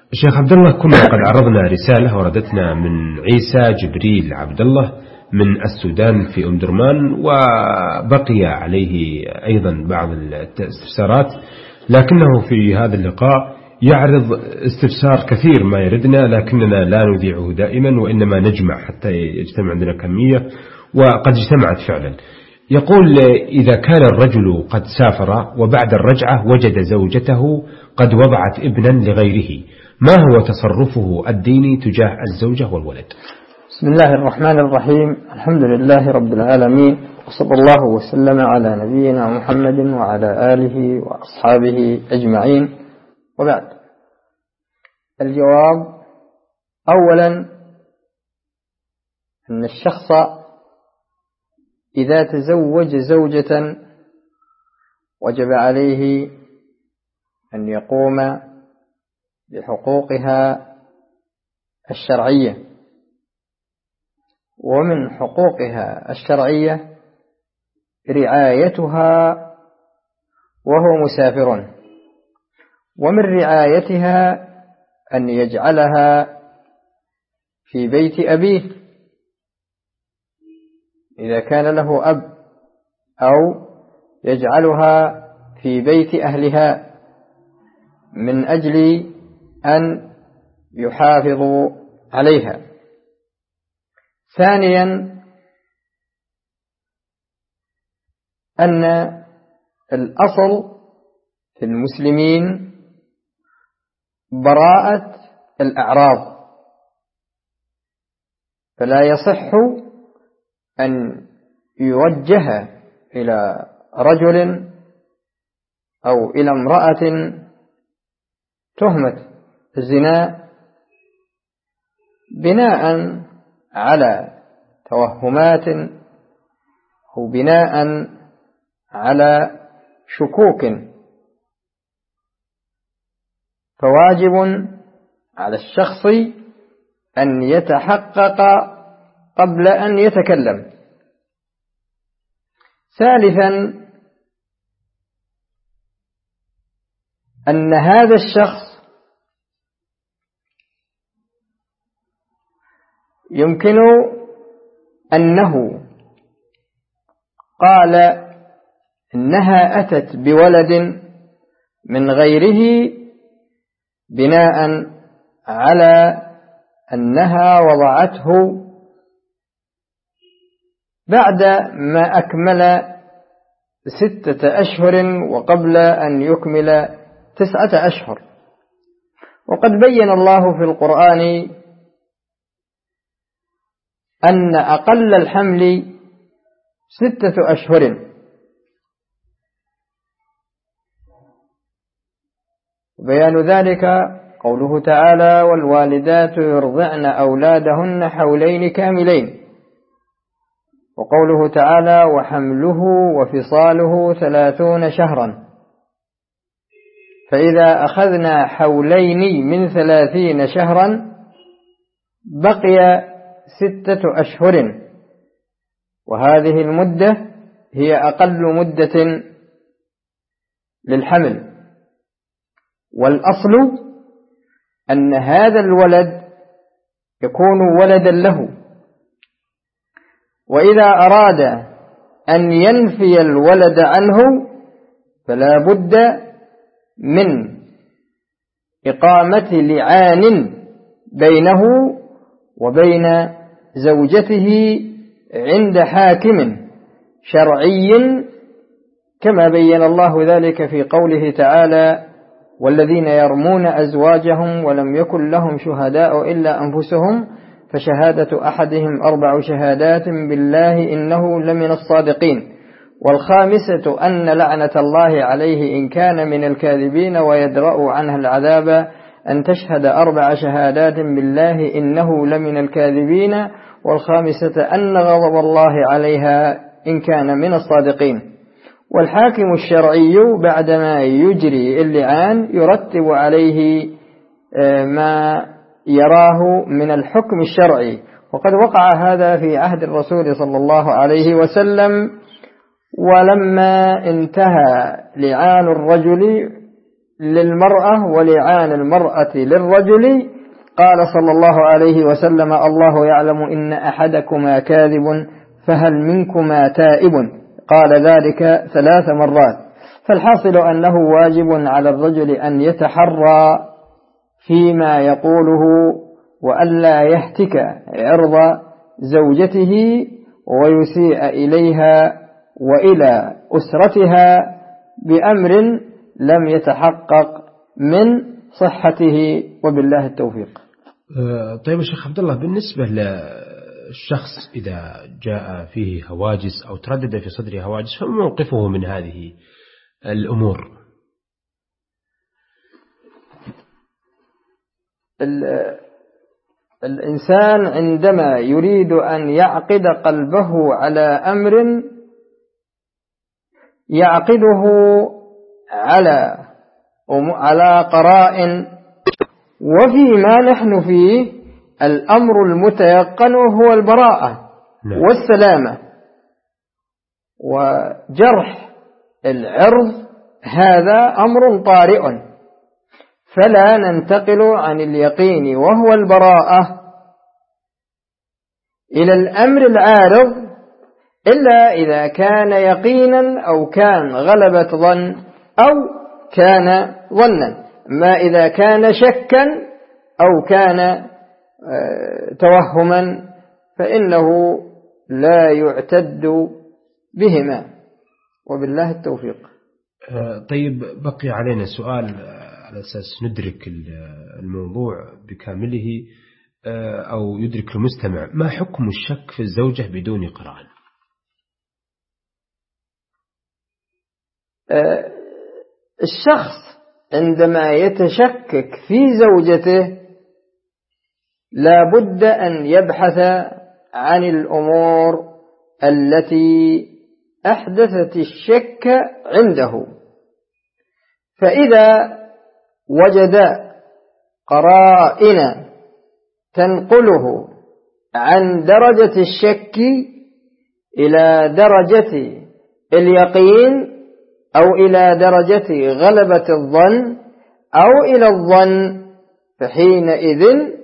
شيخ عبد الله، كنا قد عرضنا رسالة وردتنا من عيسى جبريل عبد الله من السودان في أم درمان، وبقي عليه أيضا بعض الاستفسارات، لكنه في هذا اللقاء يعرض استفسار كثير ما يردنا، لكننا لا نذيعه دائما وإنما نجمع حتى يجتمع عندنا كمية، وقد اجتمعت فعلا. يقول: إذا كان الرجل قد سافر وبعد الرجعة وجد زوجته قد وضعت ابنا لغيره، ما هو تصرفه الديني تجاه الزوجة والولد؟ بسم الله الرحمن الرحيم. الحمد لله رب العالمين، وصلى الله وسلم على نبينا محمد وعلى آله وأصحابه أجمعين، وبعد. الجواب: أولا، أن الشخص إذا تزوج زوجة وجب عليه أن يقوم بحقوقها الشرعية، ومن حقوقها الشرعية رعايتها وهو مسافر، ومن رعايتها أن يجعلها في بيت أبيه إذا كان له أب، أو يجعلها في بيت أهلها من أجل أن يحافظوا عليها. ثانيا، أن الأصل في المسلمين براءة الأعراض، فلا يصح أن يوجه إلى رجل أو إلى امرأة تهمة الزنا بناء على توهمات أو بناء على شكوك، فواجب على الشخص أن يتحقق قبل أن يتكلم. ثالثا، أن هذا الشخص يمكن أنه قال إنها أتت بولد من غيره بناء على أنها وضعته بعد ما أكمل 6 أشهر وقبل أن يكمل 9 أشهر. وقد بين الله في القرآن أن أقل الحمل 6 أشهر، وبيان ذلك قوله تعالى: والوالدات يرضعن أولادهن حولين كاملين، وقوله تعالى: وحمله وفصاله 30 شهرا، فإذا أخذنا حولين من 30 شهرا بقي 6 أشهر، وهذه المدة هي أقل مدة للحمل. والأصل أن هذا الولد يكون ولدا له، وإذا أراد أن ينفي الولد عنه فلا بد من إقامة لعان بينه وبين زوجته عند حاكم شرعي، كما بين الله ذلك في قوله تعالى: والذين يرمون أزواجهم ولم يكن لهم شهداء إلا أنفسهم فشهادة أحدهم 4 شهادات بالله إنه لمن الصادقين، والخامسة أن لعنة الله عليه إن كان من الكاذبين ويدرأ عنها العذاب أن تشهد 4 شهادات بالله إنه لمن الكاذبين، والخامسة أن غضب الله عليها إن كان من الصادقين. والحاكم الشرعي بعدما يجري اللعان يرتب عليه ما يراه من الحكم الشرعي، وقد وقع هذا في عهد الرسول صلى الله عليه وسلم. ولما انتهى لعان الرجل للمرأة ولعان المرأة للرجل. قال صلى الله عليه وسلم: الله يعلم إن أحدكما كاذب فهل منكما تائب؟ قال ذلك 3 مرات. فالحاصل أنه واجب على الرجل أن يتحرى فيما يقوله وألا يهتك عرض زوجته ويسيء إليها وإلى أسرتها بأمر لم يتحقق من صحته، وبالله التوفيق. طيب الشيخ عبد الله، بالنسبة للشخص إذا جاء فيه هواجس أو تردد في صدره هواجس، فما موقفه من هذه الأمور؟ الإنسان عندما يريد أن يعقد قلبه على أمر يعقده على قرائن، وفيما نحن فيه الأمر المتيقن هو البراءة والسلامة، وجرح العرض هذا أمر طارئ، فلا ننتقل عن اليقين وهو البراءة إلى الأمر العارض إلا إذا كان يقينا أو كان غلبة ظن أو كان ظنا. ما إذا كان شكا أو كان توهما فإنه لا يعتد بهما، وبالله التوفيق. طيب بقي علينا سؤال على أساس ندرك الموضوع بكامله أو يدرك المستمع: ما حكم الشك في الزوجة بدون قرائن؟ الشخص عندما يتشكك في زوجته لا بد أن يبحث عن الأمور التي أحدثت الشك عنده، فإذا وجد قرائن تنقله عن درجة الشك إلى درجة اليقين أو إلى درجة غلبة الظن أو إلى الظن، فحينئذ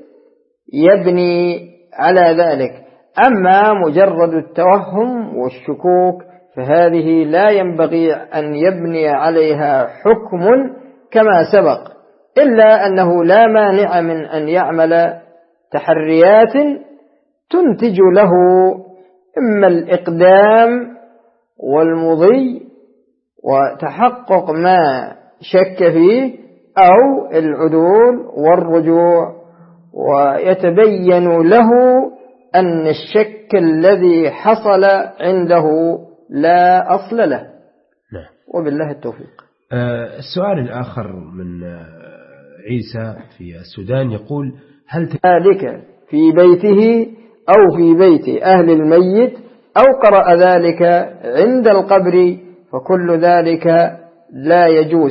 يبني على ذلك. أما مجرد التوهم والشكوك فهذه لا ينبغي أن يبني عليها حكم كما سبق، إلا أنه لا مانع من أن يعمل تحريات تنتج له إما الإقدام والمضي وتحقق ما شك فيه أو العدول والرجوع، ويتبين له أن الشك الذي حصل عنده لا أصل له. وبالله التوفيق. السؤال الآخر من عيسى في السودان يقول: هل ذلك في بيته أو في بيت أهل الميت أو قرأ ذلك عند القبر فكل ذلك لا يجوز،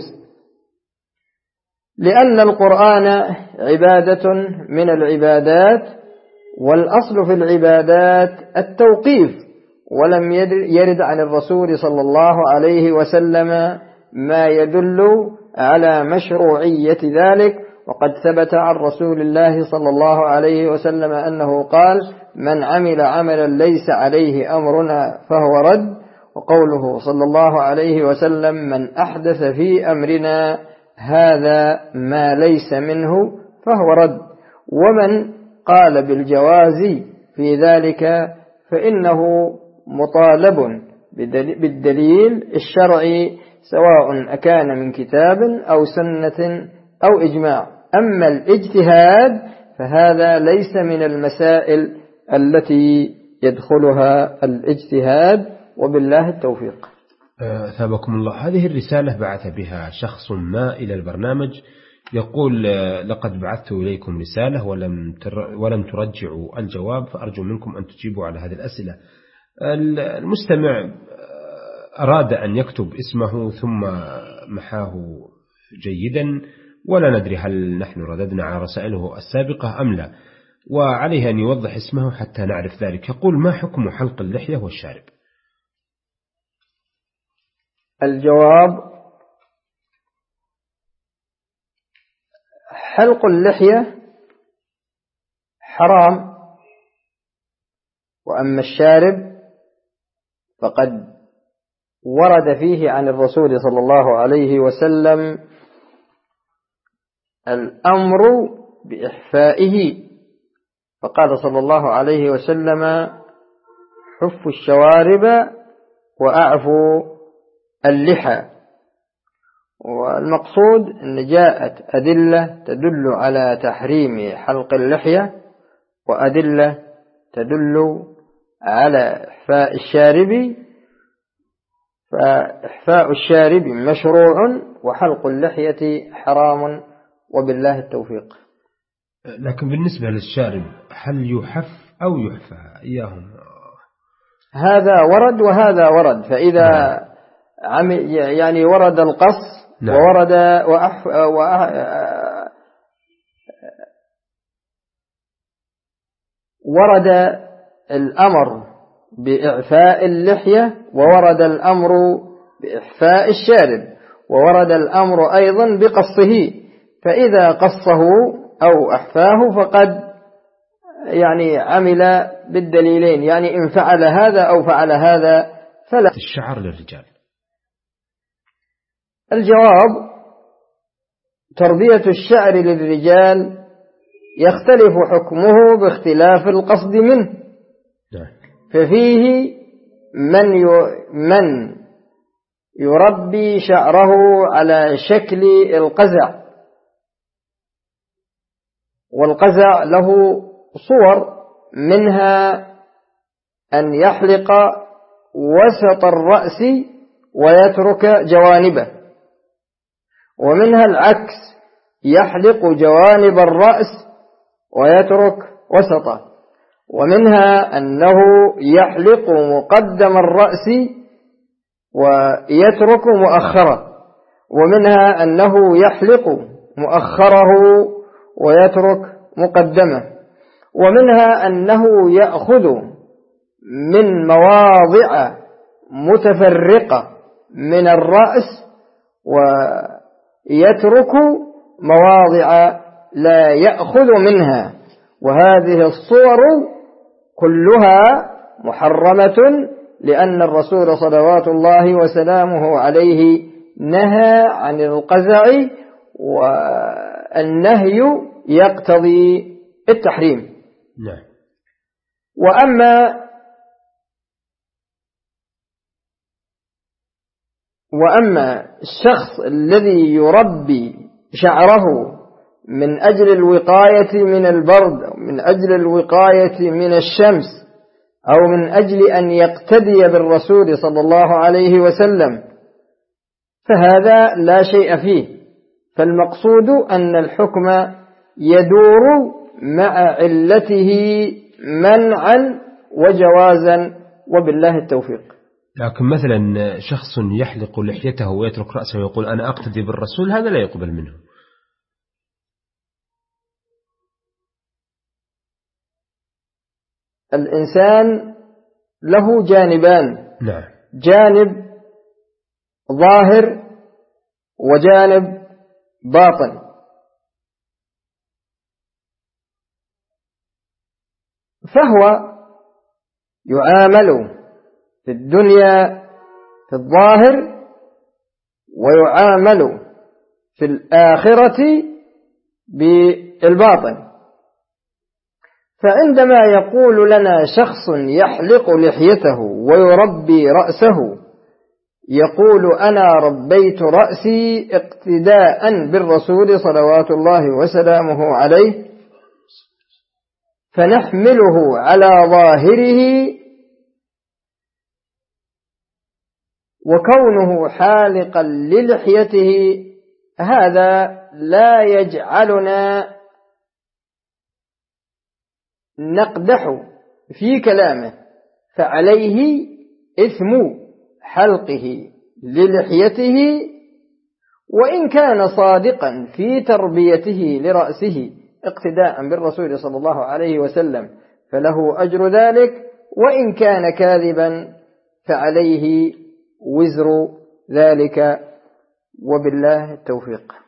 لأن القرآن عبادة من العبادات، والأصل في العبادات التوقيف، ولم يرد عن الرسول صلى الله عليه وسلم ما يدل على مشروعية ذلك. وقد ثبت عن رسول الله صلى الله عليه وسلم أنه قال: من عمل عملا ليس عليه أمرنا فهو رد. وقوله صلى الله عليه وسلم: من أحدث في أمرنا هذا ما ليس منه فهو رد. ومن قال بالجواز في ذلك فإنه مطالب بالدليل الشرعي، سواء أكان من كتاب أو سنة أو إجماع. أما الاجتهاد فهذا ليس من المسائل التي يدخلها الاجتهاد، وبالله التوفيق. ثابكم الله. هذه الرسالة بعث بها شخص ما إلى البرنامج يقول: لقد بعثت إليكم رسالة ولم ترجعوا الجواب، فأرجو منكم أن تجيبوا على هذه الأسئلة. المستمع أراد أن يكتب اسمه ثم محاه جيدا، ولا ندري هل نحن رددنا على رسائله السابقة أم لا، وعليه أن يوضح اسمه حتى نعرف ذلك. يقول: ما حكم حلق اللحية والشارب؟ الجواب: حلق اللحية حرام، وأما الشارب فقد ورد فيه عن الرسول صلى الله عليه وسلم الأمر بإحفائه، فقال صلى الله عليه وسلم: حفوا الشوارب وأعفوا اللحى. والمقصود أن جاءت أدلة تدل على تحريم حلق اللحية، وأدلة تدل على إحفاء الشارب، فإحفاء الشارب مشروع وحلق اللحية حرام، وبالله التوفيق. لكن بالنسبة للشارب هل يحف أو يحفى إياهم؟ هذا ورد وهذا ورد، فإذا يعني ورد القص وورد ورد الأمر بإعفاء اللحية، وورد الأمر بإحفاء الشارب، وورد الأمر أيضا بقصه، فإذا قصه أو أحفاه فقد يعني عمل بالدليلين، يعني إن فعل هذا أو فعل هذا فلا. الشعر للرجال، الجواب: تربية الشعر للرجال يختلف حكمه باختلاف القصد منه، ففيه من يربي شعره على شكل القزع، والقزع له صور، منها أن يحلق وسط الرأس ويترك جوانبه، ومنها العكس، يحلق جوانب الرأس ويترك وسطه، ومنها أنه يحلق مقدم الرأس ويترك مؤخره، ومنها أنه يحلق مؤخره ويترك مقدمه، ومنها أنه يأخذ من مواضع متفرقة من الرأس ويترك مواضع لا يأخذ منها، وهذه الصور كلها محرمة، لأن الرسول صلوات الله وسلامه عليه نهى عن القزع، والنهي يقتضي التحريم. نعم. وأما الشخص الذي يربي شعره من أجل الوقاية من البرد، أو من أجل الوقاية من الشمس، أو من أجل أن يقتدي بالرسول صلى الله عليه وسلم، فهذا لا شيء فيه، فالمقصود أن الحكم يدور مع علته منعا وجوازا، وبالله التوفيق. لكن مثلا شخص يحلق لحيته ويترك رأسه ويقول أنا أقتدي بالرسول، هذا لا يقبل منه. الإنسان له جانبان، نعم. جانب ظاهر وجانب باطن، فهو يعامل في الدنيا في الظاهر، ويعامل في الآخرة بالباطن. فعندما يقول لنا شخص يحلق لحيته ويربي رأسه، يقول أنا ربيت رأسي اقتداء بالرسول صلوات الله وسلامه عليه، فنحمله على ظاهره، وكونه حالقا للحيته هذا لا يجعلنا نقدح في كلامه، فعليه إثم حلقه للحيته، وإن كان صادقا في تربيته لرأسه اقتداء بالرسول صلى الله عليه وسلم فله أجر ذلك، وإن كان كاذبا فعليه وزر ذلك، وبالله التوفيق.